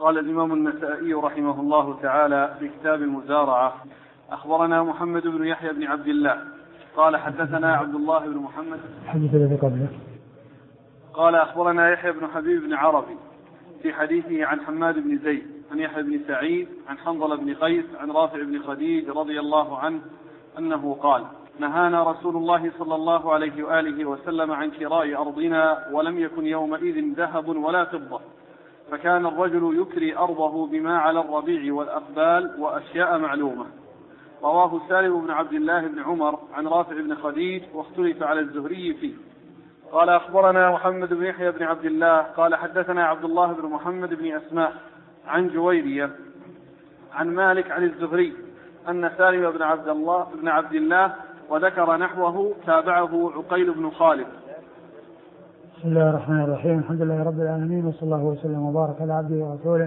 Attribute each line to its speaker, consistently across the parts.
Speaker 1: قال الإمام النسائي رحمه الله تعالى في كتاب المزارعة: أخبرنا محمد بن يحيى بن عبد الله قال حدثنا عبد الله بن محمد
Speaker 2: حديث الذي قبله.
Speaker 1: قال أخبرنا يحيى بن حبيب بن عربي في حديثه عن حماد بن زيد عن يحيى بن سعيد عن حنظلة بن قيس عن رافع بن خديج رضي الله عنه أنه قال: نهانا رسول الله صلى الله عليه وآله وسلم عن شراء أرضنا ولم يكن يومئذ ذهب ولا فضة، فكان الرجل يكري أرضه بما على الربيع والأقبال وأشياء معلومة. رواه سالم بن عبد الله بن عمر عن رافع بن خديج واختلف على الزهري فيه. قال أخبرنا محمد بن يحيى بن عبد الله قال حدثنا عبد الله بن محمد بن أسماء عن جويرية عن مالك عن الزهري أن سالم بن عبد الله وذكر نحوه تابعه عقيل بن خالد.
Speaker 2: بسم الله الرحمن الرحيم. الحمد لله رب العالمين، وصلى الله وسلم وبارك على عبده ورسوله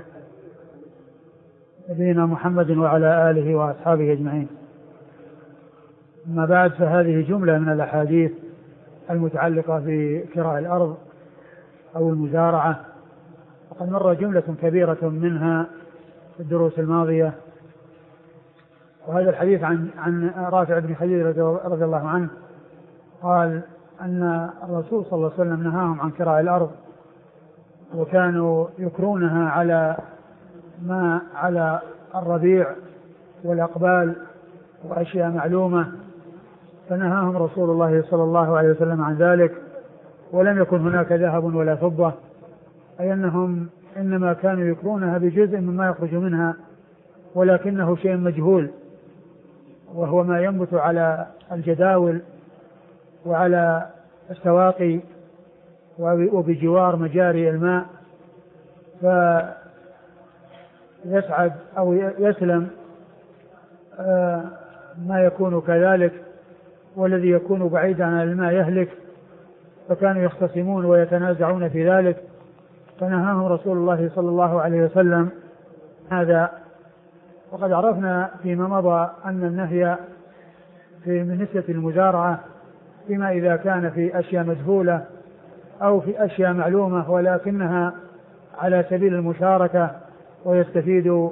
Speaker 2: نبينا محمد وعلى آله وأصحابه أجمعين. أما بعد، فهذه جملة من الأحاديث المتعلقة بكراء الأرض أو المزارعة، وقد مر جملة كبيرة منها في الدروس الماضية. وهذا الحديث عن رافع بن خديج رضي الله عنه قال أن الرسول صلى الله عليه وسلم نهاهم عن كراء الأرض، وكانوا يكرونها على ما على الربيع والأقبال وأشياء معلومة، فنهاهم رسول الله صلى الله عليه وسلم عن ذلك. ولم يكن هناك ذهب ولا فضة، أي أنهم إنما كانوا يكرونها بجزء مما يخرج منها، ولكنه شيء مجهول، وهو ما ينبت على الجداول وعلى السواقي وبجوار مجاري الماء، فيسعد أو يسلم ما يكون كذلك، والذي يكون بعيدا عن الماء يهلك. فكانوا يختصمون ويتنازعون في ذلك، فنهاهم رسول الله صلى الله عليه وسلم هذا. وقد عرفنا فيما مضى أن النهي من نسبة المزارعة فيما إذا كان في أشياء مجهولة أو في أشياء معلومة ولكنها على سبيل المشاركة، ويستفيد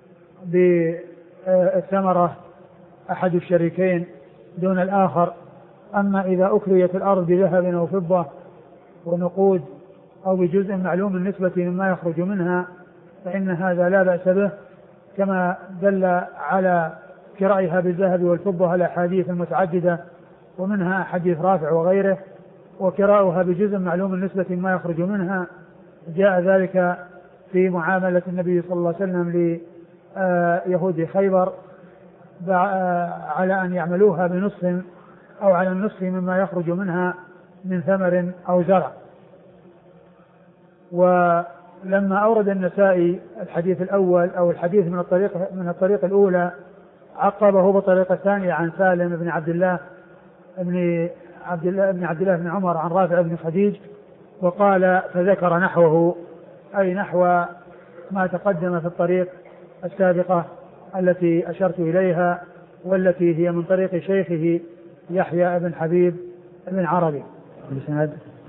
Speaker 2: بالثمرة أحد الشريكين دون الآخر. أما إذا أكريت الأرض بذهب أو فضة ونقود أو بجزء معلوم النسبة مما يخرج منها، فإن هذا لا بأس به، كما دل على كرائها بالذهب والفضة الأحاديث المتعددة، ومنها حديث رافع وغيره. وكراؤها بجزء معلوم النسبة مما يخرج منها جاء ذلك في معاملة النبي صلى الله عليه وسلم ليهود خيبر على أن يعملوها بنصف أو على النصف مما يخرج منها من ثمر أو زرع. ولما أورد النسائي الحديث الأول أو الحديث من الطريق الأولى، عقبه بطريقة ثانية عن سالم بن عبد الله بن عمر عن رافع بن خديج، وقال فذكر نحوه، أي نحو ما تقدم في الطريق السابقة التي أشرت إليها، والتي هي من طريق شيخه يحيى بن حبيب بن عربي.
Speaker 1: الثاني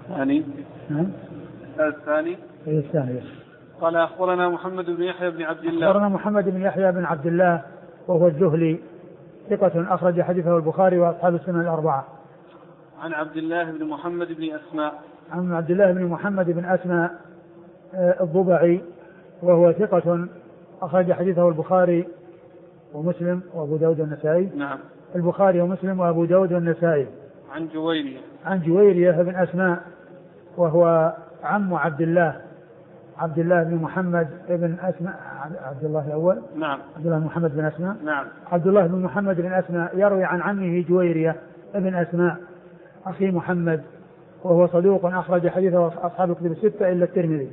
Speaker 2: الثاني
Speaker 1: قال أخبرنا محمد بن يحيى بن عبد الله.
Speaker 2: أخبرنا محمد بن يحيى بن عبد الله وهو الذهلي، ثقة أخرج حديثه البخاري وأصحاب السنن الأربعة.
Speaker 1: عن عبد الله بن محمد بن أسماء.
Speaker 2: عن عبد الله بن محمد بن أسماء الضبعي، وهو ثقة أخرج حديثه البخاري ومسلم وأبو داود والنسائي.
Speaker 1: نعم.
Speaker 2: البخاري ومسلم وأبو داود والنسائي.
Speaker 1: عن
Speaker 2: جويرية بن أسماء، وهو عم عبد الله بن محمد بن أسماء. عبد الله الأول.
Speaker 1: نعم.
Speaker 2: عبد الله بن محمد بن أسماء.
Speaker 1: نعم.
Speaker 2: عبد الله بن محمد بن أسماء يروي عن عمه جويرية بن أسماء أخي محمد، وهو صدوق أخرج حديثه أصحاب الكتب الستة إلا الترمذي.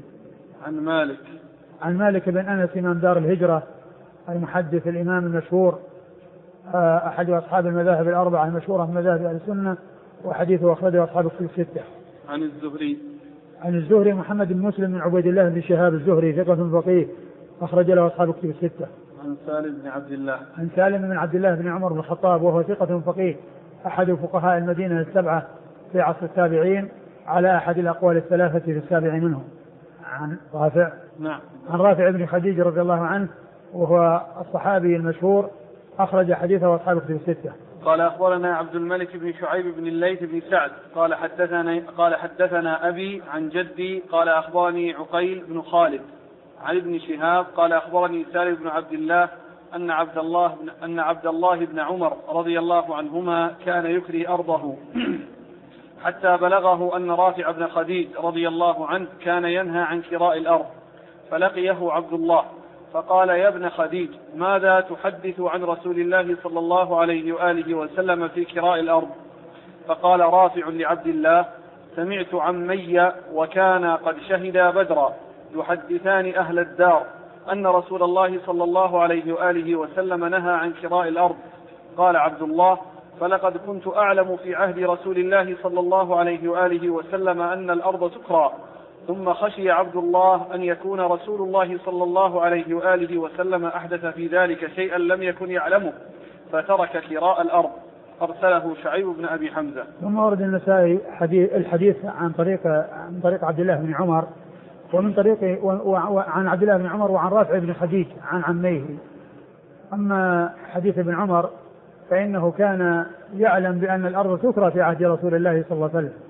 Speaker 1: عن
Speaker 2: مالك بن أنس إمام دار الهجرة المحدث الإمام المشهور، أحد أصحاب المذاهب الأربعة المشهورة من مذاهب أهل السنة، وحديثه أخرجه أصحاب الكتب الستة. عن الزهري محمد بن مسلم بن عبيد الله بن شهاب الزهري، ثقة فقيه أخرج له أصحاب الكتب الستة.
Speaker 1: عن
Speaker 2: سالم بن عبد الله بن عمر بن الخطاب، وهو ثقة فقيه أحد فقهاء المدينة السبعة في عصر التابعين، على أحد الأقوال الثلاثة في السابع منهم. عن رافع.
Speaker 1: نعم.
Speaker 2: عن رافع بن خديج رضي الله عنه وهو الصحابي المشهور أخرج حديثه أصحاب الكتب الستة.
Speaker 1: قال أخبرنا عبد الملك بن شعيب بن الليث بن سعد قال حدثنا أبي عن جدي قال أخبرني عقيل بن خالد عن ابن شهاب قال أخبرني سالم بن عبد الله أن عبد الله بن عمر رضي الله عنهما كان يكري أرضه حتى بلغه أن رافع بن خديج رضي الله عنه كان ينهى عن كراء الأرض، فلقيه عبد الله فقال: يا ابن خديج، ماذا تحدث عن رسول الله صلى الله عليه وآله وسلم في كراء الأرض؟ فقال رافع لعبد الله: سمعت عمي وكان قد شهدا بدرا يحدثان أهل الدار أن رسول الله صلى الله عليه وآله وسلم نهى عن كراء الأرض. قال عبد الله: فلقد كنت أعلم في عهد رسول الله صلى الله عليه وآله وسلم أن الأرض تكرى. ثم خشي عبد الله أن يكون رسول الله صلى الله عليه وآله وسلم أحدث في ذلك شيئا لم يكن يعلمه فترك كراء الأرض. أرسله شعيب بن أبي حمزة.
Speaker 2: ثم ورد النسائي الحديث عن طريق عبد الله بن عمر ومن طريق عن عبد الله بن عمر وعن رافع بن خديج عن عميه. أما حديث ابن عمر فإنه كان يعلم بأن الأرض تكرى في عهد رسول الله صلى الله عليه وسلم،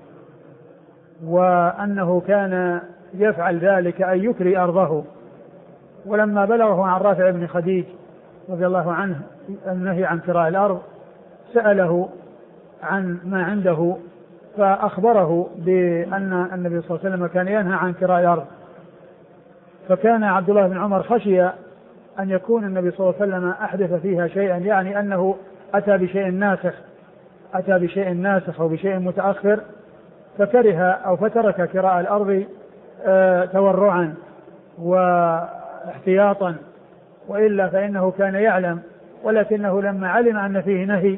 Speaker 2: وأنه كان يفعل ذلك أن يكري أرضه. ولما بلغه عن رافع بن خديج رضي الله عنه النهي عن كراء الأرض سأله عن ما عنده فأخبره بأن النبي صلى الله عليه وسلم كان ينهى عن كراء الأرض. فكان عبد الله بن عمر خشي أن يكون النبي صلى الله عليه وسلم أحدث فيها شيئا، يعني أنه أتى بشيء ناسخ أو بشيء متأخر، فكره أو فترك كراء الأرض تورعا واحتياطا، وإلا فإنه كان يعلم، ولكنه لما علم أن فيه نهي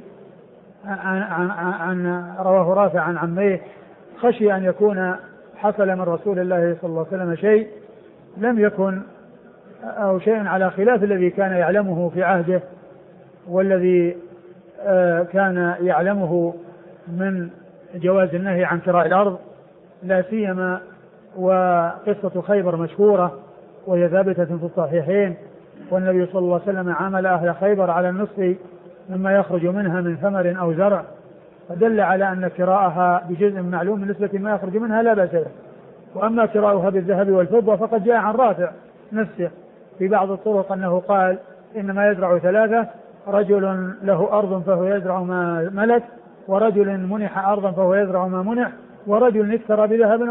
Speaker 2: عن رواه رافع عن عميه خشي أن يكون حصل من رسول الله صلى الله عليه وسلم شيء لم يكن أو شيء على خلاف الذي كان يعلمه في عهده والذي كان يعلمه من جواز النهي عن كراء الأرض، لا سيما وقصة خيبر مشهورة وهي ثابتة في الصحيحين، والنبي صلى الله عليه وسلم عامل أهل خيبر على النصف مما يخرج منها من ثمر أو زرع، فدل على أن كراءها بجزء معلوم من نسبة ما يخرج منها لا بأس به. وأما كراءها بالذهب والفضة فقد جاء عن رافع نفسه في بعض الطرق أنه قال: إنما يزرع ثلاثة: رجل له أرض فهو يزرع ما ملك، ورجل منح أرضا فهو يزرع ما منح، ورجل اكترى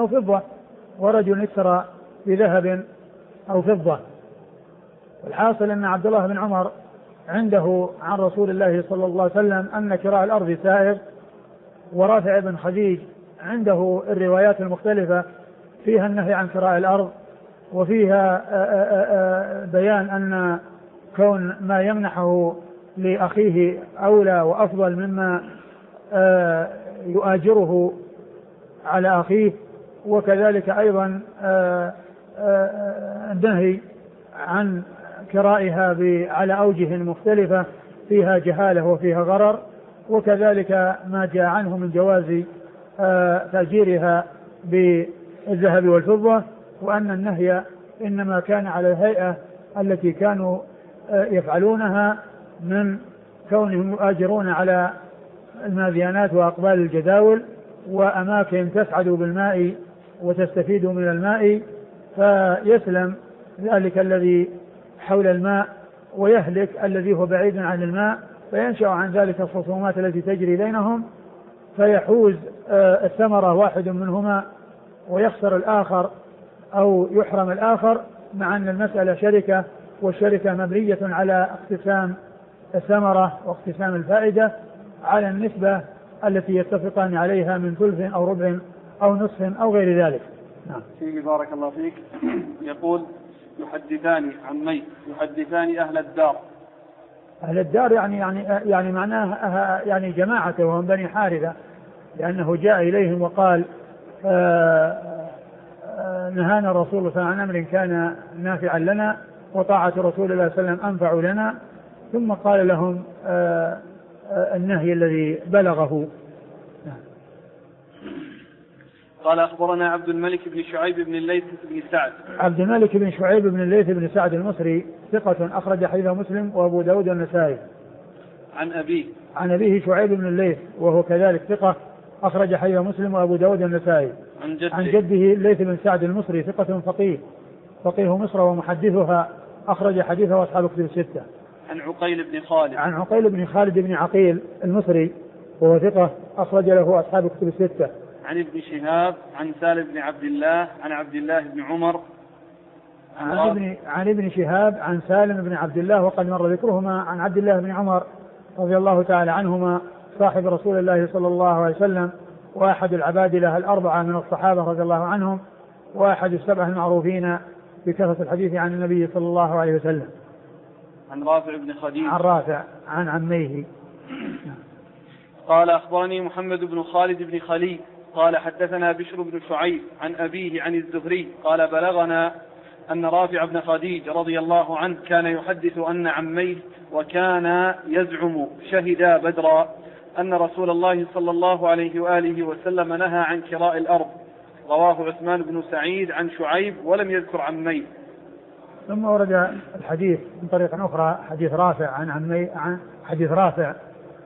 Speaker 2: بذهب أو فضة. والحاصل أن عبد الله بن عمر عنده عن رسول الله صلى الله عليه وسلم أن كراء الأرض سائغ، ورافع بن خديج عنده الروايات المختلفة فيها النهي عن كراء الأرض، وفيها بيان أن كون ما يمنحه لأخيه أولى وأفضل مما يؤاجره على أخيه، وكذلك أيضا النهي عن كرائها على أوجه مختلفة فيها جهالة وفيها غرر، وكذلك ما جاء عنه من جواز تأجيرها بالذهب والفضة، وأن النهي إنما كان على الهيئة التي كانوا يفعلونها من كونهم يؤاجرون على الماديانات وأقبال الجداول وأماكن تسعد بالماء وتستفيد من الماء، فيسلم ذلك الذي حول الماء ويهلك الذي هو بعيد عن الماء، فينشأ عن ذلك الخصومات التي تجري بينهم، فيحوز الثمرة واحد منهما ويخسر الآخر أو يحرم الآخر، مع أن المسألة شركة، والشركة مبنية على اقتسام الثمرة واقتسام الفائدة على النسبة التي يتفقان عليها من ثلث أو ربع أو نصف أو غير ذلك.
Speaker 1: نعم. فيه بارك الله فيك. يقول: يحدثان أهل الدار.
Speaker 2: أهل الدار يعني معناه يعني جماعته وهم بني حارثة، لأنه جاء إليهم وقال: نهانا الرسول صلى الله عليه وسلم عن أمر كان نافعا لنا، وطاعة رسول الله صلى الله عليه وسلم أنفع لنا، ثم قال لهم النهي الذي بلغه.
Speaker 1: قال أخبرنا عبد الملك بن شعيب بن الليث بن سعد.
Speaker 2: عبد الملك بن شعيب بن الليث بن سعد المصري ثقة أخرج حديثه مسلم وأبو داود والنسائي.
Speaker 1: عن
Speaker 2: أبيه شعيب بن الليث وهو كذلك ثقة أخرج حديثه مسلم وأبو داود والنسائي. عن جده الليث بن سعد المصري ثقة فقيه مصر ومحدثها أخرج حديثه أصحاب كتب الستة.
Speaker 1: عن عقيل
Speaker 2: بن خالد بن عقيل المصري وهو ثقة أخرج له أصحاب كتب الستة.
Speaker 1: عن ابن شهاب عن سالم بن عبد الله عن عبد الله بن عمر
Speaker 2: عن ابن شهاب عن سالم بن عبد الله وقد مر ذكرهما. عن عبد الله بن عمر رضي الله تعالى عنهما صاحب رسول الله صلى الله عليه وسلم وأحد العبادلة الأربعة من الصحابة رضي الله عنهم وأحد السبعة المعروفين بكثرة الحديث عن النبي صلى الله عليه وسلم.
Speaker 1: عن رافع بن خديج
Speaker 2: عن رافع عن عميه.
Speaker 1: قال أخبرني محمد بن خالد بن خليل قال حدثنا بشر بن شعيب عن أبيه عن الزهري قال بلغنا أن رافع بن خديج رضي الله عنه كان يحدث أن عميه وكان يزعم شهدا بدرا أن رسول الله صلى الله عليه وآله وسلم نهى عن كراء الأرض. رواه عثمان بن سعيد عن شعيب ولم يذكر عميه.
Speaker 2: ثم ورد الحديث من طريق أخرى حديث رافع عن عميه عن حديث رافع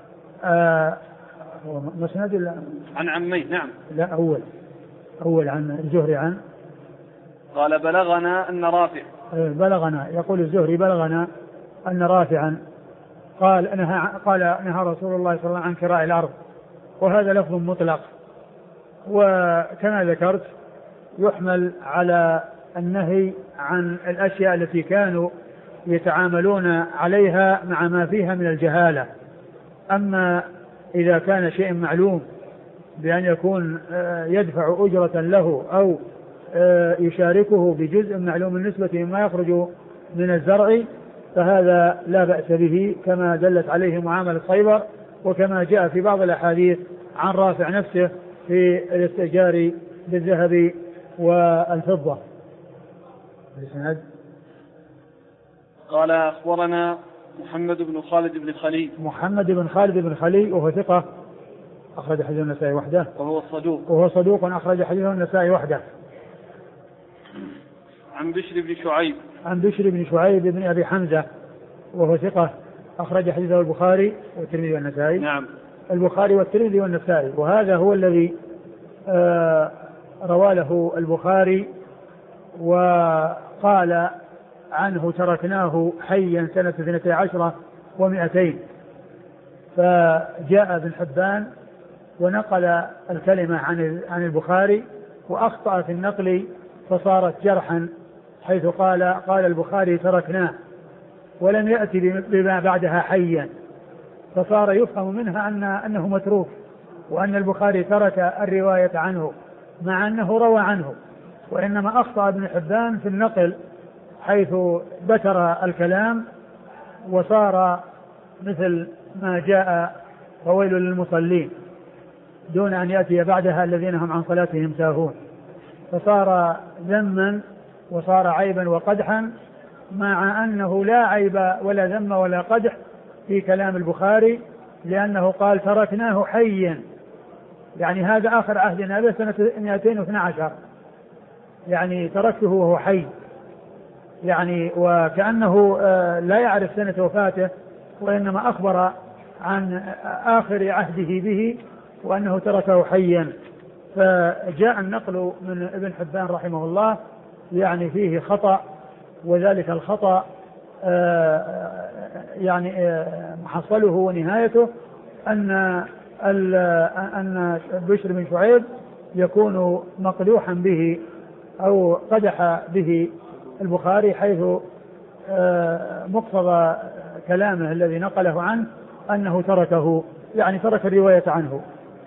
Speaker 2: مسند
Speaker 1: عن عميه. نعم
Speaker 2: لا أول عن الزهري عن
Speaker 1: قال بلغنا أن رافع
Speaker 2: بلغنا يقول الزهري بلغنا أن رافعا قال نهى رسول الله صلى الله عليه وسلم عن كراء الأرض وهذا لفظ مطلق وكما ذكرت يحمل على النهي عن الأشياء التي كانوا يتعاملون عليها مع ما فيها من الجهالة. أما إذا كان شيء معلوم بأن يكون يدفع أجرة له أو يشاركه بجزء معلوم النسبة مما يخرج من الزرع فهذا لا بأس به كما دلت عليه معاملة خيبر وكما جاء في بعض الأحاديث عن رافع نفسه في الاستئجار بالذهب والفضة.
Speaker 1: قال أخبرنا محمد بن خالد بن خليل
Speaker 2: وهو ثقة أخرج حديث النسائي وحده
Speaker 1: وهو
Speaker 2: صدوق أخرج حديث النسائي وحده.
Speaker 1: عن بشر
Speaker 2: بن شعيب بن أبي حمزة وهو ثقة أخرج حديثه البخاري والترمذي والنسائي.
Speaker 1: نعم
Speaker 2: البخاري والترمذي والنسائي وهذا هو الذي روى له البخاري وقال عنه تركناه حيا سنة 12 و200. فجاء ابن حبان ونقل الكلمة عن البخاري وأخطأ في النقل فصارت جرحا حيث قال البخاري تركناه ولم يأتي بما بعدها حيا فصار يفهم منها أنه متروك وأن البخاري ترك الرواية عنه مع أنه روى عنه وإنما أخطأ ابن حبان في النقل حيث بتر الكلام وصار مثل ما جاء فويل للمصلين دون أن يأتي بعدها الذين هم عن صلاتهم ساهون فصار ذما وصار عيبا وقدحا مع أنه لا عيب ولا ذم ولا قدح في كلام البخاري لأنه قال تركناه حيا يعني هذا آخر عهدنا به سنة 212 يعني تركته وهو حي يعني وكأنه لا يعرف سنة وفاته وإنما أخبر عن آخر عهده به وأنه تركه حيا. فجاء النقل من ابن حبان رحمه الله يعني فيه خطأ وذلك الخطأ يعني محصله ونهايته أن بشر بن شعيب يكون مقدوحا به أو قدح به البخاري حيث مقتضى كلامه الذي نقله عنه أنه تركه يعني ترك الرواية عنه.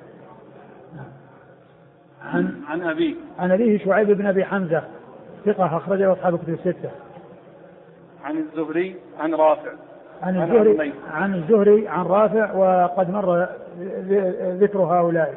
Speaker 2: عن أبيه شعيب بن أبي حمزة ثقة أخرجه أصحاب كتب الستة.
Speaker 1: عن الزهري عن رافع
Speaker 2: عن الزهري عن رافع وقد مر ذكر هؤلاء.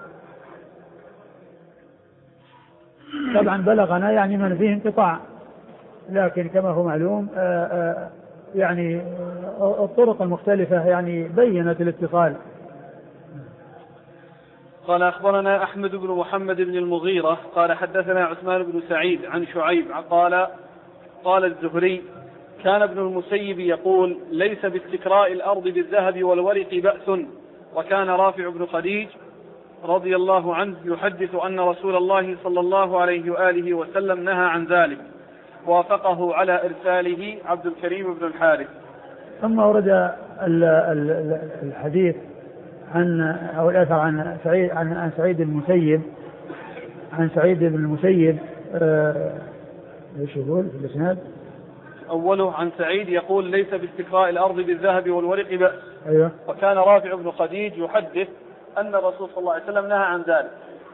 Speaker 2: طبعا بلغنا يعني من فيه انقطاع لكن كما هو معلوم يعني الطرق المختلفة يعني بينت الاتصال.
Speaker 1: قال أخبرنا أحمد بن محمد بن المغيرة قال حدثنا عثمان بن سعيد عن شعيب قال الزهري كان ابن المسيب يقول ليس باستكراء الأرض بالذهب والورق بأس. وكان رافع بن خديج رضي الله عنه يحدث أن رسول الله صلى الله عليه وآله وسلم نهى عن ذلك. وافقه على إرساله عبد الكريم بن الحارث.
Speaker 2: ثم ورد الحديث أو الأثر عن سعيد بن المسيب ايش يقول في الإسناد؟
Speaker 1: أوله عن سعيد يقول ليس باستكراء الأرض بالذهب والورق بأس.
Speaker 2: أيوة.
Speaker 1: وكان رافع بن خديج يحدث أن الرسول صلى الله عليه وسلم نهى عن ذلك.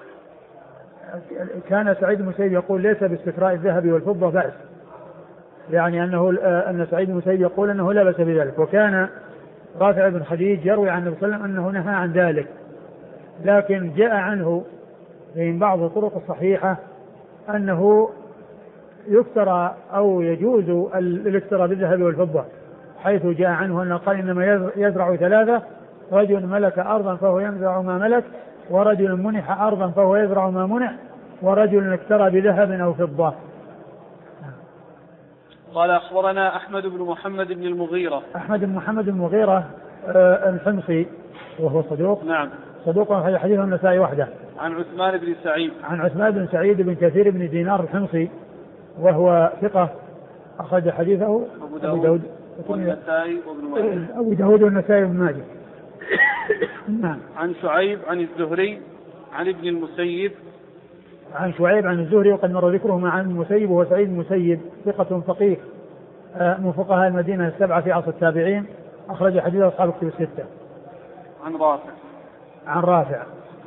Speaker 2: كان سعيد بن المسيب يقول ليس باستكراء الذهب والفضة بأس، يعني أن سعيد بن المسيب يقول أنه لا بأس بذلك. وكان رافع بن خديج يروي عن النبي صلى الله عليه وسلم أنه نهى عن ذلك، لكن جاء عنه من بعض الطرق الصحيحة أنه يكترى أو يجوز الاكتراء بالذهب والفضة، حيث جاء عنه أنه قال إنما يزرع ثلاثة: رجل ملك أرضا فهو يزرع ما ملك، ورجل منح أرضا فهو يزرع ما منح، ورجل اكترى بذهب أو فضة.
Speaker 1: قال أخبرنا أحمد بن محمد بن المغيرة.
Speaker 2: أحمد بن محمد بن المغيرة الحمصي وهو صدوق.
Speaker 1: نعم.
Speaker 2: صدوق حديثه النسائي وحده.
Speaker 1: عن عثمان بن سعيد.
Speaker 2: عن عثمان بن سعيد بن كثير بن دينار الحمصي وهو ثقة أخرج حديثه
Speaker 1: أبو داود والنسائي وابن ماجه.
Speaker 2: أبو داود والنسائي وابن ماجه. نعم.
Speaker 1: عن شعيب عن الزهري عن ابن المسيب.
Speaker 2: عن شعيب عن الزهري وقد مر ذكره مع المسيب، وهو سعيد المسيب ثقة فقيه من فقهاء المدينة السبعة في عصر التابعين، أخرج حديث أصحاب الكتب الستة. عن رافع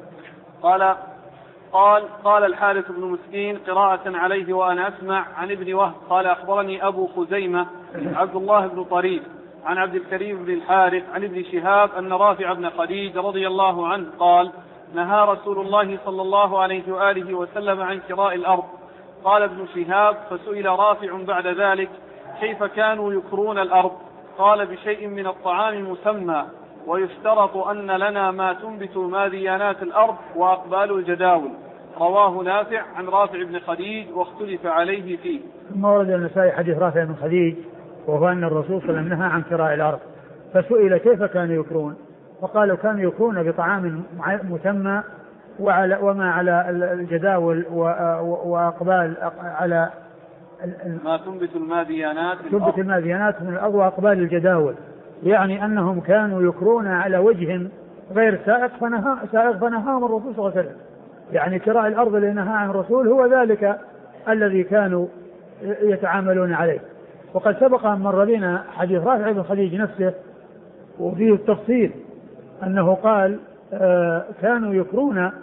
Speaker 1: قال الحارث بن مسكين قراءة عليه وأنا أسمع عن ابن وهب قال أخبرني أبو خزيمة عبد الله بن طريف عن عبد الكريم بن الحارث عن ابن شهاب أن رافع بن خديج رضي الله عنه قال نهى رسول الله صلى الله عليه وآله وسلم عن كراء الأرض. قال ابن شهاب فسئل رافع بعد ذلك كيف كانوا يكرون الأرض؟ قال بشيء من الطعام مسمى، ويشترط أن لنا ما تنبت ماديانات الأرض وأقبال الجداول. رواه نافع عن رافع بن خديج واختلف عليه فيه.
Speaker 2: ثم ورد النسائي حديث رافع بن خديج وهو أن الرسول صلى الله عليه وسلم نهى عن كراء الأرض، فسئل كيف كانوا يكرون؟ فقالوا كانوا يكرون بطعام مسمى وما على الجداول وأقبال على
Speaker 1: ما تنبت
Speaker 2: الماديانات من الأرض وأقبال الجداول، يعني أنهم كانوا يكرون على وجه غير سائغ فنهاهم الرسول صلى الله عليه وسلم. يعني كراء الأرض اللي نهى عن الرسول هو ذلك الذي كانوا يتعاملون عليه. وقد سبق أن مر بنا حديث رافع بن خديج نفسه وفيه التفصيل أنه قال كانوا يكرون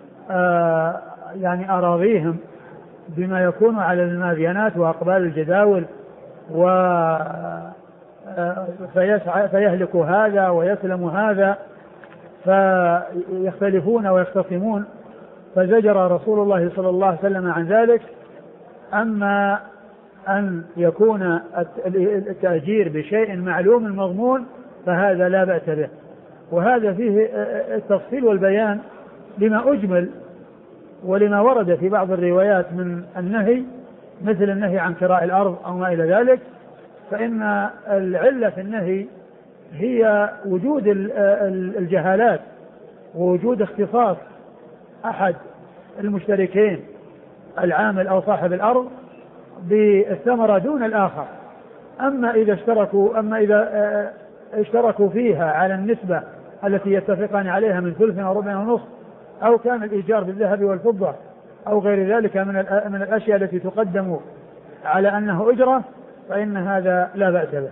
Speaker 2: يعني أراضيهم بما يكون على الماديانات وأقبال الجداول فيهلك هذا ويسلم هذا فيختلفون ويختصمون، فزجر رسول الله صلى الله عليه وسلم عن ذلك. أما أن يكون التأجير بشيء معلوم المضمون فهذا لا بأس به، وهذا فيه التفصيل والبيان لما أجمل ولما ورد في بعض الروايات من النهي، مثل النهي عن كراء الأرض أو ما إلى ذلك. فإن العلة في النهي هي وجود الجهالات ووجود اختصاص أحد المشتركين العامل أو صاحب الأرض بالثمرة دون الآخر. أما إذا اشتركوا فيها على النسبة التي يتفقان عليها من ثلث أو ربع ونصف، أو كان الإيجار بالذهب والفضة أو غير ذلك من الأشياء التي تقدم على أنه أجرة، فإن هذا لا بأس به.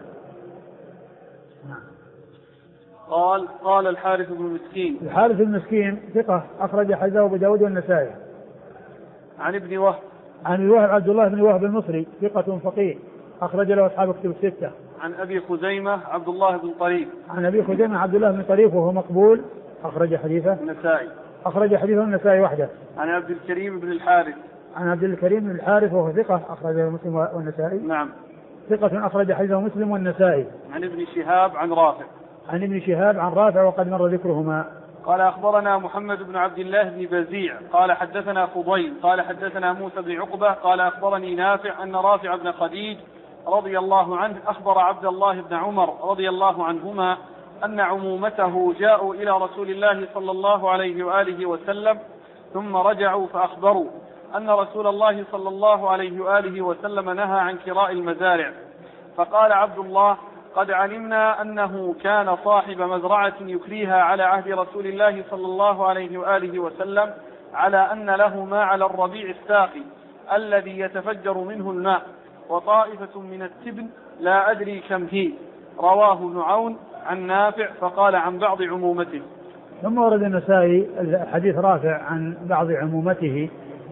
Speaker 1: قال الحارث بن مسكين
Speaker 2: ثقة أخرج حديثه أبو داود والنسائي.
Speaker 1: عن ابن وهب
Speaker 2: عبد الله بن وهب المصري ثقة فقيه أخرج له أصحاب الكتب الستة.
Speaker 1: عن أبي خزيمة عبد الله بن طريف.
Speaker 2: عن أبي خزيمة عبد الله بن طريف وهو مقبول أخرج حديثه النسائي وحده.
Speaker 1: عن عبد الكريم بن الحارث.
Speaker 2: عن عبد الكريم بن الحارث وهو ثقة أخرجه مسلم والنسائي.
Speaker 1: نعم.
Speaker 2: ثقة أخرج حديثه مسلم والنسائي.
Speaker 1: عن ابن شهاب عن رافع.
Speaker 2: عن ابن شهاب عن رافع وقد مر ذكرهما
Speaker 1: قال أخبرنا محمد بن عبد الله بن بزيع قال حدثنا فضيل قال حدثنا موسى بن عقبة قال أخبرني نافع أن رافع بن خديج رضي الله عنه أخبر عبد الله بن عمر رضي الله عنهما أن عمومته جاءوا إلى رسول الله صلى الله عليه وآله وسلم ثم رجعوا فأخبروا أن رسول الله صلى الله عليه وآله وسلم نهى عن كراء المزارع. فقال عبد الله: قد علمنا أنه كان صاحب مزرعة يكريها على عهد رسول الله صلى الله عليه وآله وسلم على أن له ما على الربيع الساقي الذي يتفجر منه الماء وطائفة من التبن لا أدري كم هي. رواه ابن عون عن نافع فقال عن بعض عمومته.
Speaker 2: ثم ورد النسائي حديث رافع عن بعض عمومته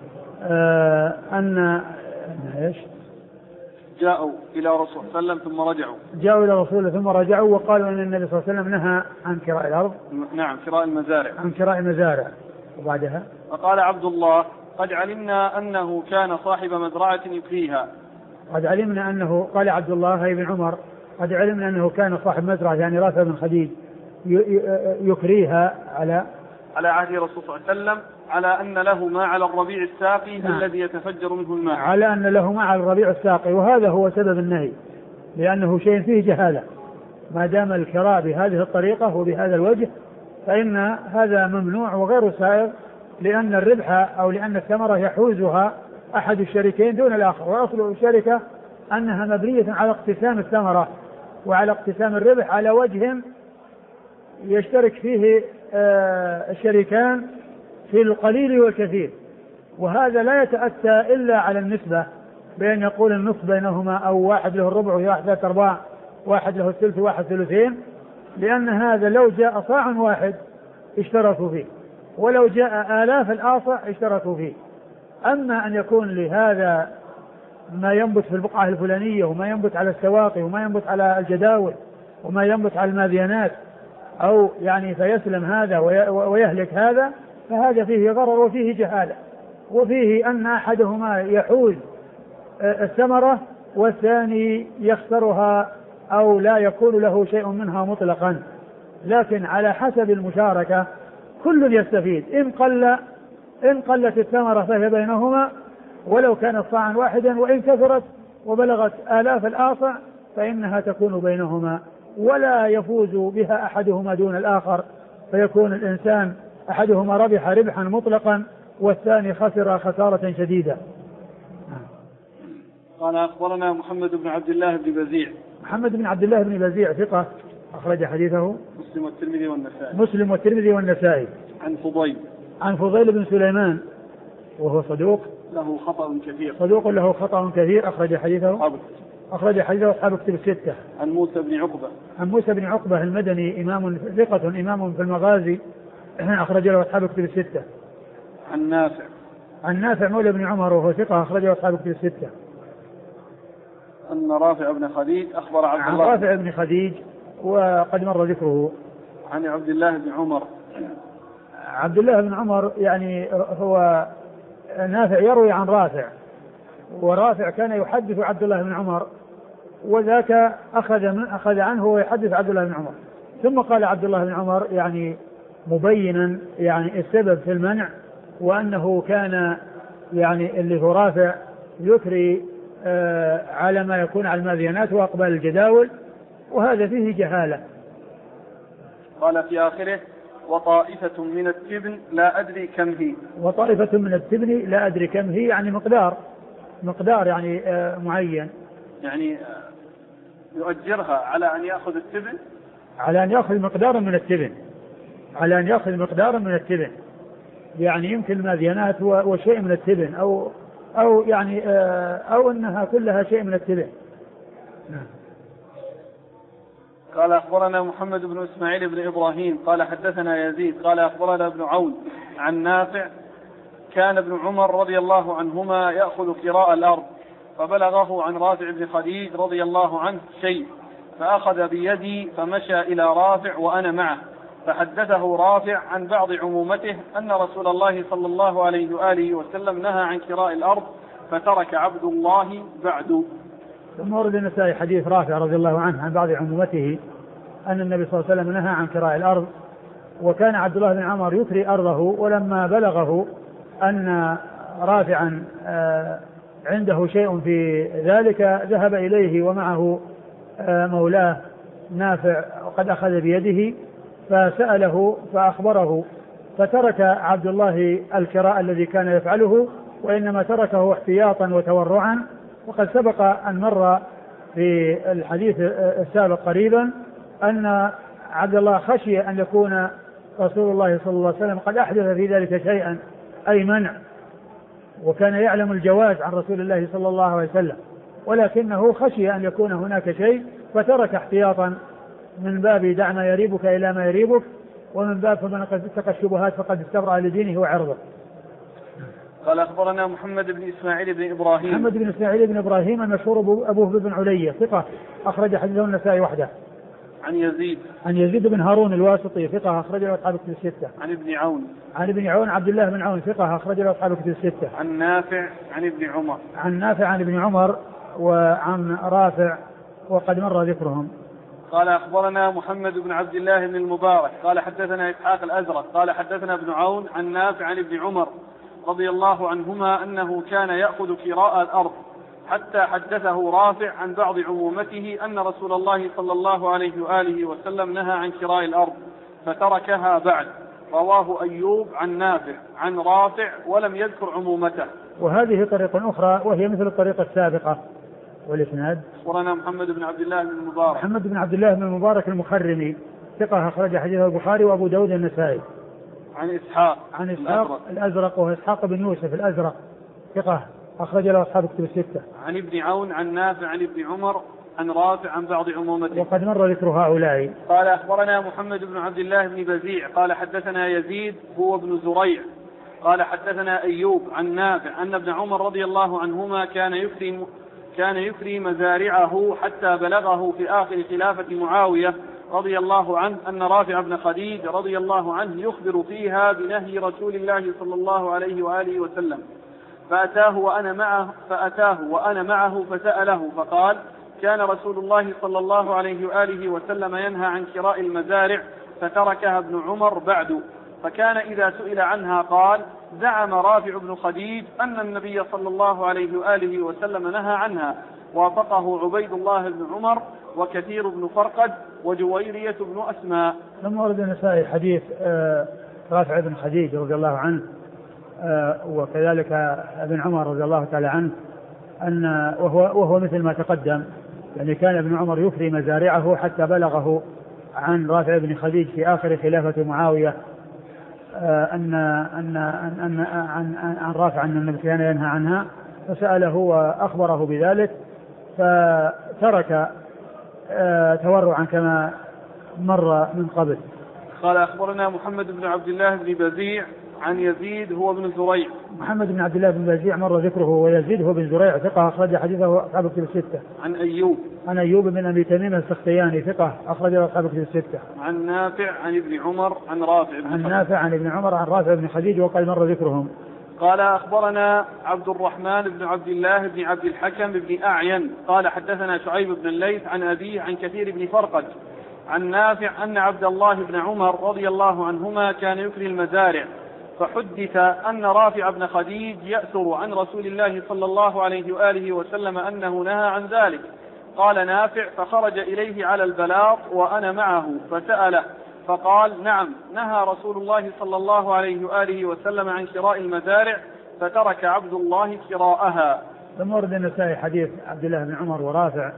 Speaker 2: أن إيش؟
Speaker 1: جاءوا إلى رسول الله صلى الله عليه وسلم ثم رجعوا.
Speaker 2: جاءوا إلى رسول الله ثم رجعوا وقالوا أن النبي صلى الله عليه وسلم نهى عن كراء الأرض.
Speaker 1: نعم، كراء المزارع.
Speaker 2: عن كراء المزارع. وبعدها
Speaker 1: فقال عبد الله: قد علمنا أنه كان صاحب مزرعة يكريها.
Speaker 2: قد علمنا أنه، قال عبد الله بن عمر: قد علمنا أنه كان صاحب مزرعة، يعني رافع بن خديج، يكريها
Speaker 1: على عهد رسول الله صلى الله عليه وسلم على أن له ما على الربيع الساقي الذي يتفجر منه الماء.
Speaker 2: على أن له ما على الربيع الساقي، وهذا هو سبب النهي، لأنه شيء فيه جهالة. ما دام الكراء بهذه الطريقة وبهذا الوجه فإن هذا ممنوع وغير سائغ، لأن الربح أو لأن الثمرة يحوزها أحد الشريكين دون الآخر، وأصل الشركة أنها مبنية على اقتسام الثمرة وعلى اقتسام الربح على وجه يشترك فيه الشريكان في القليل والكثير، وهذا لا يتأتى إلا على النسبة، بأن يقول النصف بينهما، أو واحد له الربع وواحد له الأرباع، واحد له الثلث وواحد ثلثين، لأن هذا لو جاء صاع واحد اشتركوا فيه، ولو جاء آلاف الآصع اشتركوا فيه. أما أن يكون لهذا ما ينبت في البقعة الفلانية، وما ينبت على السواقي، وما ينبت على الجداول، وما ينبت على الماديانات، أو يعني فيسلم هذا ويهلك هذا، فهذا فيه غرر وفيه جهالة، وفيه أن أحدهما يحوز الثمرة والثاني يخسرها أو لا يكون له شيء منها مطلقا، لكن على حسب المشاركة كل يستفيد. إن قلت الثمرة فهي بينهما ولو كانت صاعا واحدا، وإن كثرت وبلغت آلاف الآصع فإنها تكون بينهما، ولا يفوز بها أحدهما دون الآخر، فيكون الإنسان أحدهما ربح ربحا مطلقا والثاني خسر خسارة شديدة.
Speaker 1: قال أخبرنا محمد بن عبد الله بن بزيع.
Speaker 2: محمد بن عبد الله بن بزيع ثقة أخرج حديثه
Speaker 1: مسلم والترمذي والنسائي.
Speaker 2: مسلم والترمذي والنسائي. عن فضيل بن سليمان وهو صدوق
Speaker 1: له خطأ كثير.
Speaker 2: صدوق له خطأ كثير أخرج حديثه أصحاب كتب الستة.
Speaker 1: عن موسى بن عقبة
Speaker 2: المدني إمام ثقة إمام في المغازي أخرج له أصحاب كتب الستة. عن نافع مولى بن عمر وهو ثقة أخرج له أصحاب كتب الستة.
Speaker 1: أن رافع بن خديج أخبر
Speaker 2: عن رافع بن خديج وقد مر ذكره.
Speaker 1: عن عبد الله بن عمر.
Speaker 2: عبد الله بن عمر يعني هو نافع يروي عن رافع، ورافع كان يحدث عبد الله بن عمر، وذاك أخذ عنه ويحدث عبد الله بن عمر. ثم قال عبد الله بن عمر يعني مبينا يعني السبب في المنع، وأنه كان يعني اللي هو رافع يكري على ما يكون على الماديانات وأقبال الجداول، وهذا فيه جهالة.
Speaker 1: قال في آخره: وطائفة من التبن لا أدري كم هي.
Speaker 2: وطائفة من التبن لا أدري كم هي، يعني مقدار يعني معين،
Speaker 1: يعني يؤجرها على أن يأخذ التبن،
Speaker 2: على أن يأخذ مقدارا من التبن، يعني يمكن الماديانات وشيء من التبن أو يعني أو أنها كلها شيء من التبن.
Speaker 1: قال أخبرنا محمد بن إسماعيل بن إبراهيم قال حدثنا يزيد قال أخبرنا ابن عون عن نافع كان ابن عمر رضي الله عنهما يأخذ كراء الأرض، فبلغه عن رافع بن خديج رضي الله عنه شيء، فأخذ بيدي فمشى إلى رافع وأنا معه، فحدثه رافع عن بعض عمومته أن رسول الله صلى الله عليه وآله وسلم نهى عن كراء الأرض فترك عبد الله بعد.
Speaker 2: ثم ورد النسائي حديث رافع رضي الله عنه عن بعض عمومته أن النبي صلى الله عليه وسلم نهى عن كراء الأرض، وكان عبد الله بن عمر يثري أرضه، ولما بلغه أن رافعا عنده شيء في ذلك ذهب إليه ومعه مولاه نافع وقد أخذ بيده، فسأله فأخبره، فترك عبد الله الكراء الذي كان يفعله، وإنما تركه احتياطا وتورعا. وقد سبق أن مر في الحديث السابق قريبا أن عبد الله خشي أن يكون رسول الله صلى الله عليه وسلم قد أحدث في ذلك شيئا أي منع، وكان يعلم الجواز عن رسول الله صلى الله عليه وسلم، ولكنه خشي أن يكون هناك شيء فترك احتياطا من باب دع ما يريبك إلى ما يريبك، ومن باب فمن قد اتقى الشبهات فقد استبرأ لدينه وعرضه.
Speaker 1: قال أخبرنا محمد بن إسماعيل بن إبراهيم.
Speaker 2: محمد بن إسماعيل بن إبراهيم المشهور أبوه بن علية ثقة أخرج حديثه النسائي وحده.
Speaker 1: عن
Speaker 2: يزيد بن هارون الواسطي ثقة أخرج له أصحاب الكتب الستة. عن ابن عون عبد الله بن عون ثقة أخرج له أصحاب الكتب الستة.
Speaker 1: عن نافع عن
Speaker 2: ابن عمر وعن رافع وقد مر ذكرهم.
Speaker 1: قال أخبرنا محمد بن عبد الله بن المبارك قال حدثنا إسحاق الأزرق قال حدثنا ابن عون عن نافع عن ابن عمر رضي الله عنهما أنه كان يأخذ كراء الأرض، حتى حدثه رافع عن بعض عمومته أن رسول الله صلى الله عليه وآله وسلم نهى عن كراء الأرض فتركها بعد. رواه أيوب عن نافع عن رافع ولم يذكر عمومته.
Speaker 2: وهذه طريقة أخرى وهي مثل الطريقة السابقة. والإسناد
Speaker 1: أخبرنا محمد بن عبد الله
Speaker 2: بن المبارك المخرمي ثقة أخرج حديثه البخاري وأبو داود النسائي.
Speaker 1: عن إسحاق
Speaker 2: الأزرق وهو إسحاق بن يوسف الأزرق ثقة أخرج له أصحاب الكتب الستة.
Speaker 1: عن ابن عون عن نافع عن ابن عمر عن رافع عن بعض عمومته
Speaker 2: وقد مر ذكر هؤلاء.
Speaker 1: قال أخبرنا محمد بن عبد الله بن بزيع قال حدثنا يزيد هو ابن زريع قال حدثنا أيوب عن نافع أن ابن عمر رضي الله عنهما كان يكري مزارعه حتى بلغه في آخر خلافة معاوية رضي الله عنه أن رافع بن خديج رضي الله عنه يخبر فيها بنهي رسول الله صلى الله عليه وآله وسلم، فأتاه وأنا معه فسأله فقال: كان رسول الله صلى الله عليه وآله وسلم ينهى عن كراء المزارع فتركها ابن عمر بعد، فكان إذا سئل عنها قال: زعم رافع بن خديج أن النبي صلى الله عليه وآله وسلم نهى عنها، وافقه عبيد الله بن عمر وكثير بن فرقد وجويرية بن أسماء.
Speaker 2: ثم ورد النسائي حديث رافع بن خديج رضي الله عنه وكذلك ابن عمر رضي الله تعالى عنه أن وهو مثل ما تقدم، يعني كان ابن عمر يفري مزارعه حتى بلغه عن رافع بن خديج في آخر خلافة معاوية عن رافع أن النبي كان ينهى عنها، فسأله وأخبره بذلك فترك تورعا كما مر من قبل.
Speaker 1: قال أخبرنا محمد بن عبد الله بن بزيع عن يزيد هو بن زريع.
Speaker 2: محمد بن عبد الله بن بزيع مر ذكره، ويزيد هو بن زريع ثقة أخرج حديثه أصحاب الكتب الستة.
Speaker 1: عن
Speaker 2: أيوب بن أبي تميم السختياني ثقة أخرج أصحاب الكتب الستة.
Speaker 1: عن نافع عن ابن عمر عن رافع
Speaker 2: عن رافع بن خديج وقد مر ذكرهم.
Speaker 1: قال أخبرنا عبد الرحمن بن عبد الله بن عبد الحكم بن أعين قال حدثنا شعيب بن الليث عن أبيه عن كثير بن فرقد عن نافع أن عبد الله بن عمر رضي الله عنهما كان يكري المزارع، فحدث أن رافع بن خديج يأثر عن رسول الله صلى الله عليه وآله وسلم أنه نهى عن ذلك. قال نافع: فخرج إليه على البلاط وأنا معه فسأله فقال: نعم، نهى رسول الله صلى الله عليه وآله وسلم عن كراء المزارع فترك عبد الله كراءها.
Speaker 2: ثم ورد النسائي حديث عبد الله بن عمر ورافع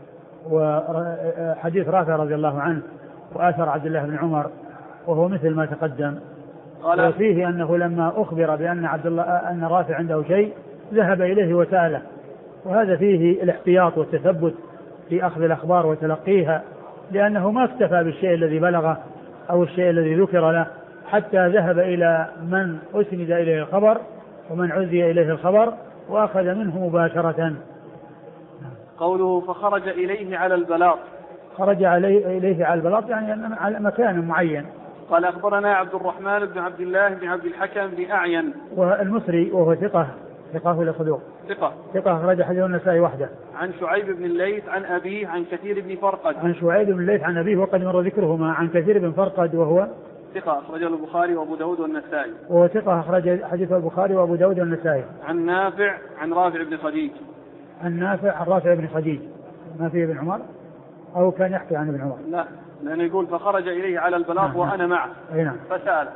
Speaker 2: وحديث رافع رضي الله عنه وآثر عبد الله بن عمر وهو مثل ما تقدم، وفيه أنه لما أخبر أن رافع عنده شيء ذهب إليه وسأله، وهذا فيه الاحتياط والتثبت في أخذ الأخبار وتلقيها، لأنه ما اكتفى بالشيء الذي بلغه أو الشيء الذي ذكر له حتى ذهب إلى من أسند إليه الخبر ومن عزي إليه الخبر وأخذ منه مباشرة.
Speaker 1: قوله فخرج إليه على البلاط،
Speaker 2: خرج إليه على البلاط يعني على مكان معين.
Speaker 1: قال أخبرنا عبد الرحمن بن عبد الله بن عبد الحكم بن أعين
Speaker 2: والمصري وهو ثقة ولا صدوق؟ ثقة أخرج حديثه النسائي وحده.
Speaker 1: عن شعيب بن الليث عن أبيه عن كثير بن فرقد.
Speaker 2: عن شعيب بن الليث عن أبيه وقد مر ذكرهما. عن كثير بن فرقد وهو
Speaker 1: ثقة أخرجه البخاري وأبو داود والنسائي.
Speaker 2: وهو ثقة أخرج حديث البخاري وأبو داود والنسائي.
Speaker 1: عن نافع عن رافع بن خديج.
Speaker 2: عن نافع عن رافع بن خديج. ما فيه ابن عمر أو كان يحكي عن ابن عمر؟
Speaker 1: لا، لأنه يقول فخرج إليه على البلاط وأنا معه فسأل.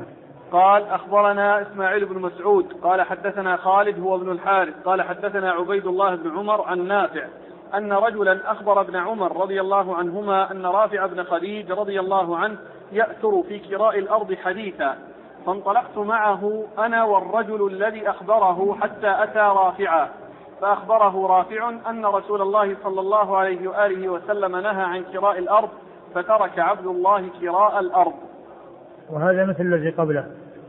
Speaker 1: قال أخبرنا إسماعيل بن مسعود قال حدثنا خالد هو ابن الحارث قال حدثنا عبيد الله بن عمر عن نافع أن رجلا أخبر ابن عمر رضي الله عنهما أن رافع بن خديج رضي الله عنه يأثر في كراء الأرض حديثا، فانطلقت معه أنا والرجل الذي أخبره حتى أتى رافعا، فأخبره رافع أن رسول الله صلى الله عليه وآله وسلم نهى عن كراء الأرض، فترك عبد الله كراء الأرض.
Speaker 2: وهذا مثل الذي قبله.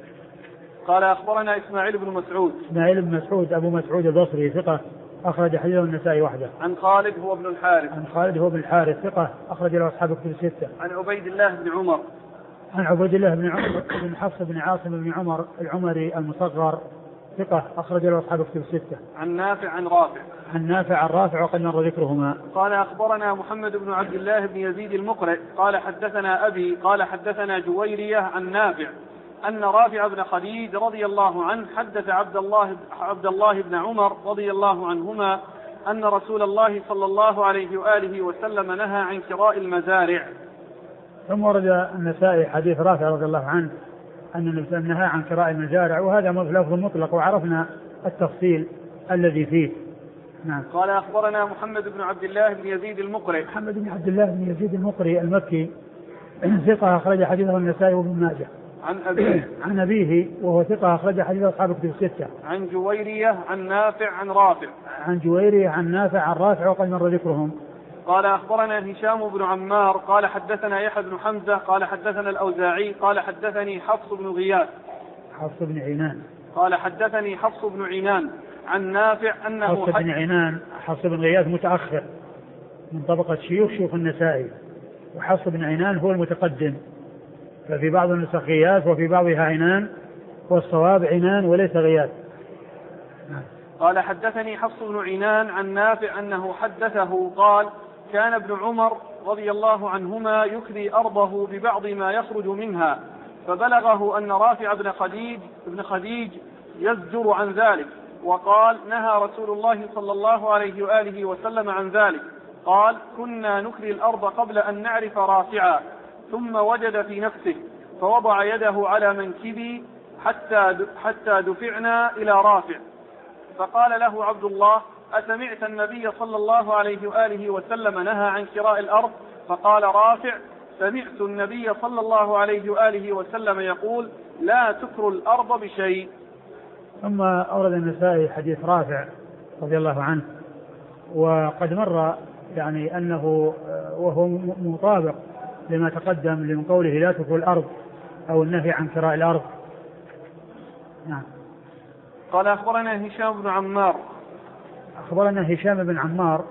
Speaker 1: قال أخبرنا إسماعيل بن مسعود.
Speaker 2: إسماعيل بن مسعود أبو مسعود البصري ثقة أخرج حديثه النسائي وحده.
Speaker 1: عن خالد هو ابن الحارث.
Speaker 2: عن خالد هو ابن الحارث ثقة أخرج له أصحاب كتب الستة.
Speaker 1: عن عبيد الله بن عمر.
Speaker 2: عن عبيد الله بن عمر بن حفص بن عاصم بن عمر العمري المصغر ثقة أخرج له أصحاب كتب الستة.
Speaker 1: عن نافع عن رافع.
Speaker 2: عن نافع عن رافع وقد مر ذكرهما.
Speaker 1: قال أخبرنا محمد بن عبد الله بن يزيد المقرئ قال حدثنا أبي قال حدثنا جويرية عن نافع أن رافع بن خديج رضي الله عنه حدث عبد الله بن عمر رضي الله عنهما أن رسول الله صلى الله عليه وآله وسلم نهى عن كراء المزارع.
Speaker 2: ثم ورد النسائي حديث رافع رضي الله عنه أن النبي نهى عن كراء المزارع، وهذا لفظ مطلق وعرفنا التفصيل الذي فيه. نعم.
Speaker 1: قال أخبرنا محمد بن عبد الله بن يزيد المقرئ.
Speaker 2: محمد بن عبد الله بن يزيد المقرئ المكي ثقة أخرج حديثه النسائي وابن ماجه. عن أبيه وهو ثقة أخرج حديث أصحاب كتب الستة.
Speaker 1: عن جويرية عن نافع عن رافع.
Speaker 2: عن جويرية عن نافع عن رافع وقد مر ذكرهم.
Speaker 1: قال أخبرنا هشام بن عمار قال حدثنا يحيى بن حمزة قال حدثنا الأوزاعي قال حدثني حفص بن غياث.
Speaker 2: حفص بن عنان.
Speaker 1: قال حدثني حفص بن عنان عن نافع أنه
Speaker 2: حفص بن عنان حفص بن غياث متأخر من طبقة شيوخ النسائي، وحفص بن عنان هو المتقدم، ففي بعض النسخ غياث وفي بعضها عنان، والصواب عنان وليس غياث.
Speaker 1: قال حدثني حفص بن عنان عن نافع أنه حدثه قال كان ابن عمر رضي الله عنهما يكري أرضه ببعض ما يخرج منها، فبلغه أن رافع بن خديج يزجر عن ذلك، وقال نهى رسول الله صلى الله عليه وآله وسلم عن ذلك. قال كنا نكري الأرض قبل أن نعرف رافعا، ثم وجد في نفسه فوضع يده على منكبي حتى دفعنا إلى رافع، فقال له عبد الله أسمعت النبي صلى الله عليه وآله وسلم نهى عن كراء الأرض؟ فقال رافع سمعت النبي صلى الله عليه وآله وسلم يقول لا تكروا الأرض بشيء.
Speaker 2: ثم أورد النسائي حديث رافع رضي الله عنه، وقد مر يعني أنه وهو مطابق لما تقدم من قوله لا تكروا الأرض أو النهي عن كراء الأرض. نعم.
Speaker 1: قال أخبرنا هشام بن عمار.
Speaker 2: أخبرنا هشام بن عمار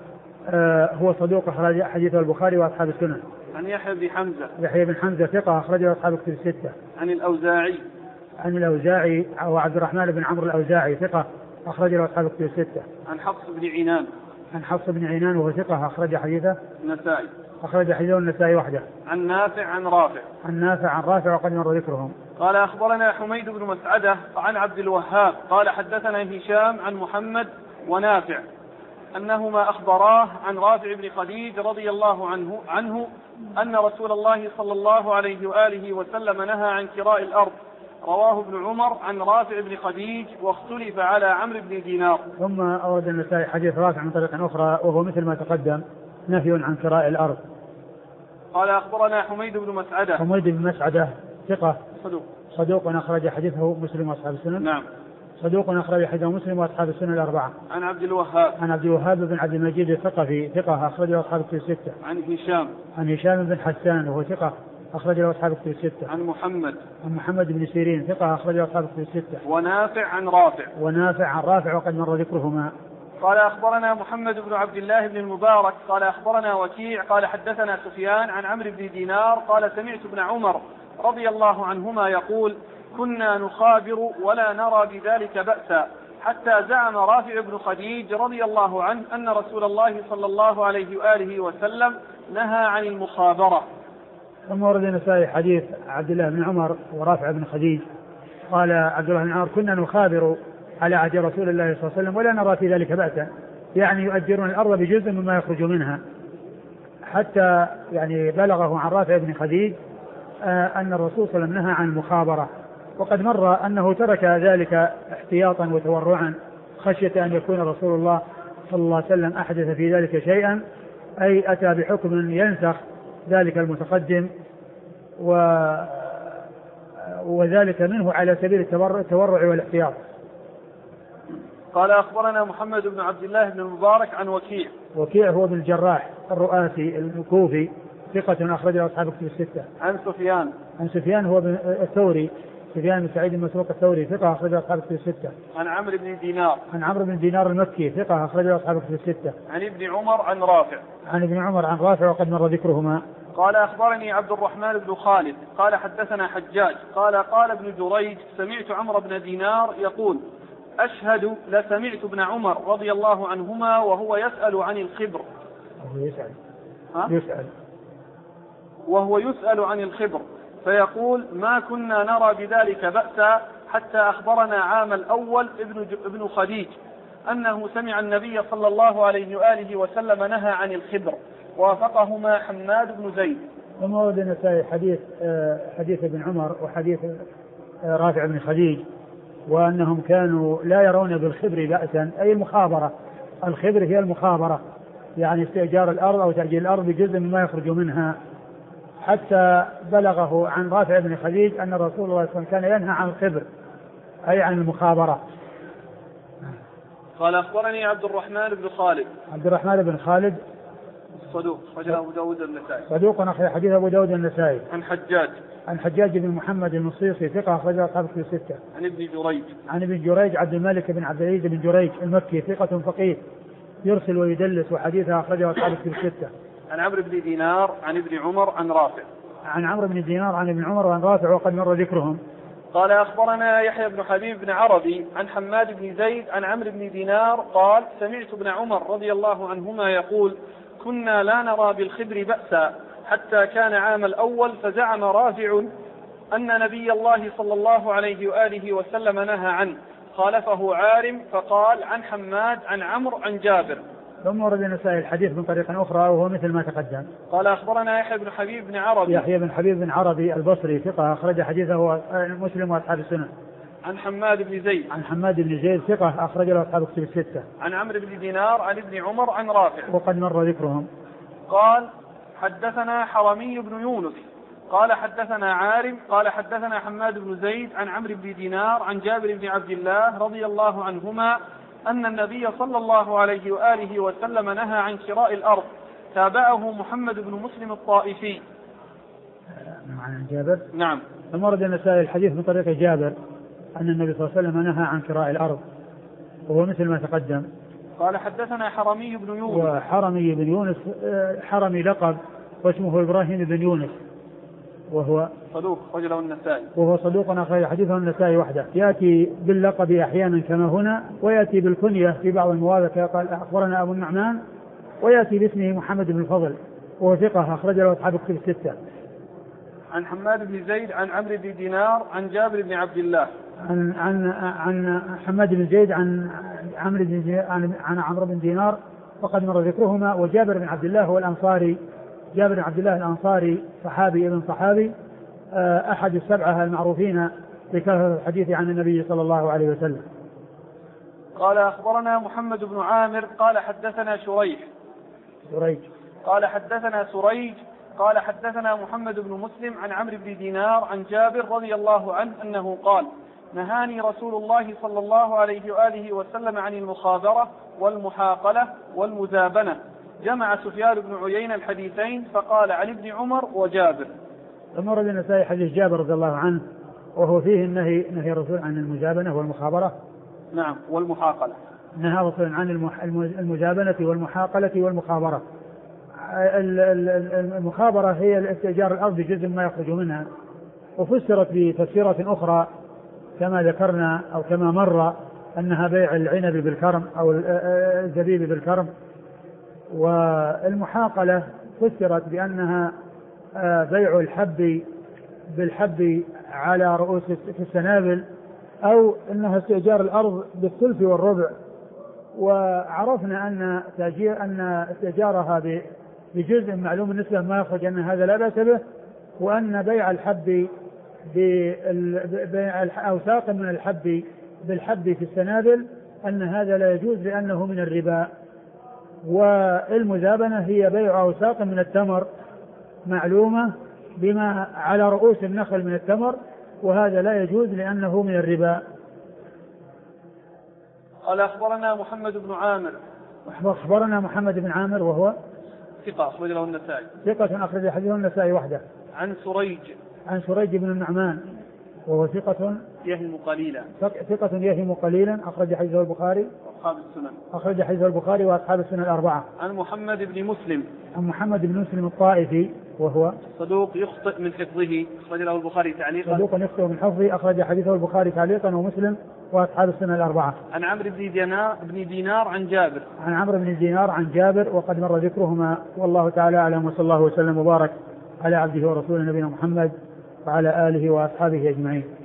Speaker 2: هو صدوق أخرج حديثه البخاري وأصحاب السنن.
Speaker 1: عن يحيى بن حمزة.
Speaker 2: يحيى بن حمزة ثقة أخرجه أصحاب الكتب الستة.
Speaker 1: عن الأوزاعي.
Speaker 2: عن الأوزاعي وعبد الرحمن بن عمرو الأوزاعي ثقة أخرجه أصحاب الكتب الستة.
Speaker 1: عن حفص بن عنان.
Speaker 2: عن حفص بن عنان وهو ثقة أخرج حديثه
Speaker 1: النسائي.
Speaker 2: أخرج حديثه النسائي وحده.
Speaker 1: عن نافع عن رافع.
Speaker 2: عن نافع عن رافع وقد مر ذكرهم.
Speaker 1: قال أخبرنا حميد بن مسعدة عن عبد الوهاب قال حدثنا هشام عن محمد ونافع أنهما أخبراه عن رافع بن خديج رضي الله عنه أن رسول الله صلى الله عليه وآله وسلم نهى عن كراء الأرض. رواه ابن عمر عن رافع بن خديج واختلف على عمرو بن دينار.
Speaker 2: ثم أورد النسائي حديث رافع من طريق أخرى وهو مثل ما تقدم نهي عن كراء الأرض.
Speaker 1: قال أخبرنا حميد بن مسعدة.
Speaker 2: حميد بن مسعدة ثقة
Speaker 1: صدوق
Speaker 2: أخرج حديثه مسلم وأصحاب السنن.
Speaker 1: نعم.
Speaker 2: صدوق أخرج حديثه مسلم وأصحاب السنن الأربعة.
Speaker 1: عن عبد الوهاب.
Speaker 2: عن عبد الوهاب بن عبد المجيد الثقفي ثقة أخرجه أصحاب الكتب الستة.
Speaker 1: عن هشام.
Speaker 2: عن هشام بن حسان وهو ثقة أخرجه أصحاب الكتب الستة.
Speaker 1: عن
Speaker 2: محمد بن سيرين ثقة أخرجه أصحاب الكتب الستة.
Speaker 1: ونافع عن رافع.
Speaker 2: ونافع عن رافع وقد مر ذكرهما.
Speaker 1: قال أخبرنا محمد بن عبد الله بن المبارك قال أخبرنا وكيع قال حدثنا سفيان عن عمرو بن دينار قال سمعت ابن عمر رضي الله عنهما يقول كنا نخابر ولا نرى بذلك بأسا، حتى زعم رافع بن خديج رضي الله عنه أن رسول الله صلى الله عليه وآله وسلم نهى عن المخابرة.
Speaker 2: ثم ورد النسائي حديث عبد الله بن عمر ورافع بن خديج قال عبد الله بن عمر كنا نخابر على عهد رسول الله صلى الله عليه وسلم ولا نرى في ذلك بأسا، يعني يؤجرون الأرض بجزء مما يخرج منها، حتى يعني بلغه عن رافع بن خديج أن الرسول صلى الله عليه وسلم نهى عن المخابرة. وقد مر أنه ترك ذلك احتياطا وتورعا خشية أن يكون رسول الله صلى الله عليه وسلم أحدث في ذلك شيئا، أي أتى بحكم ينسخ ذلك المتقدم، وذلك منه على سبيل التورع والاحتياط.
Speaker 1: قال أخبرنا محمد بن عبد الله بن المبارك عن وكيع.
Speaker 2: وكيع هو بن الجراح الرؤاسي الكوفي ثقة أخرجه أصحاب الكتب الستة. عن سفيان هو الثوري، سفيان بن سعيد المسروق الثوري ثقة أخرجه أصحاب الكتب الستة.
Speaker 1: عن عمرو بن دينار
Speaker 2: المكي ثقة أخرجه أصحاب الكتب الستة.
Speaker 1: عن ابن عمر عن رافع
Speaker 2: وقد مر ذكرهما.
Speaker 1: قال أخبرني عبد الرحمن بن خالد قال حدثنا حجاج قال ابن جريج سمعت عمرو بن دينار يقول أشهد لسمعت ابن عمر رضي الله عنهما وهو يسأل عن الخبر. وهو يسأل عن الخبر فيقول ما كنا نرى بذلك بأسا حتى أخبرنا عام الأول ابن خديج أنه سمع النبي صلى الله عليه وآله وسلم نهى عن الخبر، وافقهما حماد بن زيد.
Speaker 2: ثم ورد النسائي حديث ابن عمر وحديث رافع بن خديج وأنهم كانوا لا يرون بالخبر بأسا، أي المخابرة. الخبر هي المخابرة، يعني استئجار الأرض أو تأجير الأرض بجزء مما يخرج منها، حتى بلغه عن رافع بن خديج أن الرسول صلى الله عليه وسلم كان ينهى عن الخبر أي عن المخابرة.
Speaker 1: قال أخبرني عبد الرحمن بن خالد صدوق أخرج أبو داود النسائي.
Speaker 2: صدوق أخرج حديث أبو داود النسائي.
Speaker 1: عن
Speaker 2: حجاج بن محمد المصيصي ثقة أخرج أصحاب الكتب الستة. عن ابن جريج عبد الملك بن عبد العزيز بن جريج المكي ثقة فقيه يرسل ويدلس وحديثه أخرجه أصحاب الكتب الستة.
Speaker 1: عن عمرو بن دينار عن ابن عمر عن رافع.
Speaker 2: عن عمرو بن دينار عن ابن عمر وعن رافع وقد مر ذكرهم.
Speaker 1: قال أخبرنا يحيى بن حبيب بن عربي عن حماد بن زيد عن عمرو بن دينار قال سمعت ابن عمر رضي الله عنهما يقول كنا لا نرى بالخبر بأسا حتى كان عام الأول فزعم رافع أن نبي الله صلى الله عليه وآله وسلم نهى عنه، خالفه عارم فقال عن حماد عن عمرو عن جابر.
Speaker 2: ثم ورد النسائي الحديث من طريق أخرى وهو مثل ما تقدم.
Speaker 1: قال أخبرنا يحيى بن حبيب بن عربي
Speaker 2: البصري ثقة أخرج حديثه مسلم وأصحاب السنن.
Speaker 1: عن حماد بن زيد
Speaker 2: ثقة أخرج له أصحاب الكتب الستة.
Speaker 1: عن عمرو بن دينار عن ابن عمر عن رافع
Speaker 2: وقد مر ذكرهم.
Speaker 1: قال حدثنا حرمي بن يونس قال حدثنا عارم قال حدثنا حماد بن زيد عن عمرو بن دينار عن جابر بن عبد الله رضي الله عنهما أن النبي صلى الله عليه وآله وسلم نهى عن شراء الأرض. تابعه محمد بن مسلم الطائفي.
Speaker 2: عن جابر.
Speaker 1: نعم.
Speaker 2: ثم ورد النسائي الحديث من طريق جابر أن النبي صلى الله عليه وسلم نهى عن شراء الأرض وهو مثل ما تقدم.
Speaker 1: قال حدثنا حرمي بن يونس.
Speaker 2: وحرمي بن يونس حرمي لقب واسمه إبراهيم بن يونس وهو
Speaker 1: صدوق رجله النسائي.
Speaker 2: وهو صدوق أخرج حديثه النسائي وحده. يأتي باللقب أحيانا كما هنا ويأتي بالكنية في بعض المواضع قال أخبرنا أبو النعمان، ويأتي باسمه محمد بن الفضل وهو ثقة أخرج له أصحاب الكتب الستة.
Speaker 1: عن حماد بن زيد عن عمرو بن دينار عن جابر بن عبد الله.
Speaker 2: عن حماد بن زيد عن عمرو بن دينار وقد مر ذكرهما. وجابر بن عبد الله هو الأنصاري، جابر بن عبد الله الأنصاري صحابي ابن صحابي أحد السبعة المعروفين بكثرة الحديث عن النبي صلى الله عليه وسلم.
Speaker 1: قال أخبرنا محمد بن عامر قال حدثنا شريح قال حدثنا سريج قال حدثنا محمد بن مسلم عن عمرو بن دينار عن جابر رضي الله عنه أنه قال نهاني رسول الله صلى الله عليه وآله وسلم عن المخابرة والمحاقلة والمزابنة. جمع سفيان بن عيينة الحديثين فقال عن ابن عمر وجابر.
Speaker 2: ثم ورد النسائي حديث جابر رضي الله عنه وهو فيه نهي الرسول عن المزابنة والمخابرة.
Speaker 1: نعم. والمحاقلة.
Speaker 2: نهى الرسول عن المزابنة والمحاقلة والمخابرة. المخابرة هي الاستئجار الأرض بجزء ما يخرج منها، وفسرت بتفسيرات أخرى كما ذكرنا أو كما مر أنها بيع العنب بالكرم أو الزبيب بالكرم. والمحاقلة فسرت بأنها بيع الحب بالحب على رؤوس في السنابل، أو أنها استئجار الأرض بالثلث والربع. وعرفنا أن استئجارها بجزء معلوم النسبة ما يخرج أن هذا لا بأس به، وأن بيع الحب أو ساق من الحب بالحب في السنابل أن هذا لا يجوز لأنه من الربا. والمزابنة هي بيع أوساق من التمر معلومة بما على رؤوس النخل من التمر، وهذا لا يجوز لأنه من الربا.
Speaker 1: قال أخبرنا محمد بن عامر.
Speaker 2: أخبرنا محمد بن عامر وهو
Speaker 1: ثقة أخرج له النسائي.
Speaker 2: ثقة أخرج حديثه النسائي وحده.
Speaker 1: عن
Speaker 2: سريج بن النعمان وهو ثقة
Speaker 1: يهم قليلا.
Speaker 2: ثقة يهم قليلا أخرج حديثه البخاري
Speaker 1: وأصحاب السنن.
Speaker 2: أخرج حديثه البخاري وأصحاب السنن الأربعة.
Speaker 1: عن محمد بن مسلم.
Speaker 2: عن محمد بن مسلم الطائفي وهو
Speaker 1: صدوق يخطئ من حفظه أخرج له البخاري تعليقا.
Speaker 2: صدوق يخطئ من حفظه أخرج حديثه البخاري تعليقا ومسلم وأصحاب السنن الأربعة.
Speaker 1: عن عمرو بن دينار عن جابر.
Speaker 2: عن عمرو بن دينار عن جابر وقد مر ذكرهما، والله تعالى أعلم، وصلى الله وسلم وبارك على عبده ورسوله نبينا محمد وعلى آله وأصحابه أجمعين.